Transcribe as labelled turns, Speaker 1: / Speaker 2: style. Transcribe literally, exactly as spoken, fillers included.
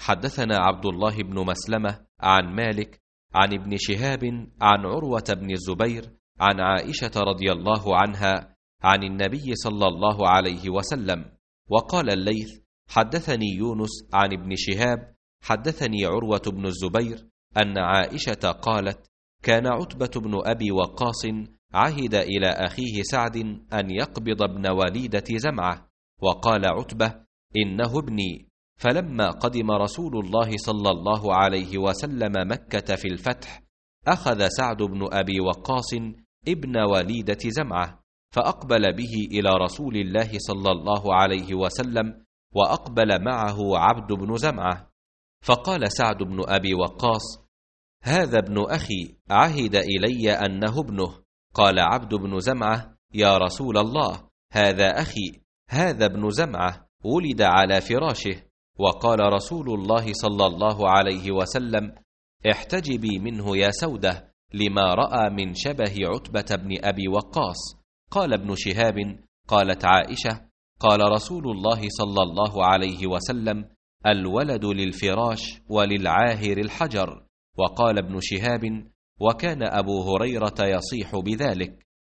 Speaker 1: حدثنا عبد الله بن مسلمة عن مالك عن ابن شهاب عن عروة بن الزبير عن عائشة رضي الله عنها عن النبي صلى الله عليه وسلم. وقال الليث: حدثني يونس عن ابن شهاب حدثني عروة بن الزبير أن عائشة قالت: كان عتبة بن أبي وقاص عهد إلى أخيه سعد أن يقبض ابن وليدة زمعة، وقال عتبة: إنه ابني. فلما قدم رسول الله صلى الله عليه وسلم مكة في الفتح، أخذ سعد بن أبي وقاص ابن وليدة زمعة، فأقبل به إلى رسول الله صلى الله عليه وسلم، وأقبل معه عبد بن زمعة. فقال سعد بن أبي وقاص: هذا ابن أخي عهد إلي أنه ابنه. قال عبد بن زمعة: يا رسول الله، هذا أخي، هذا ابن زمعة ولد على فراشه. وقال رسول الله صلى الله عليه وسلم: احتجبي منه يا سودة، لما رأى من شبه عتبة بن أبي وقاص. قال ابن شهاب: قالت عائشة: قال رسول الله صلى الله عليه وسلم: الولد للفراش وللعاهر الحجر. وقال ابن شهاب: وكان أبو هريرة يصيح بذلك.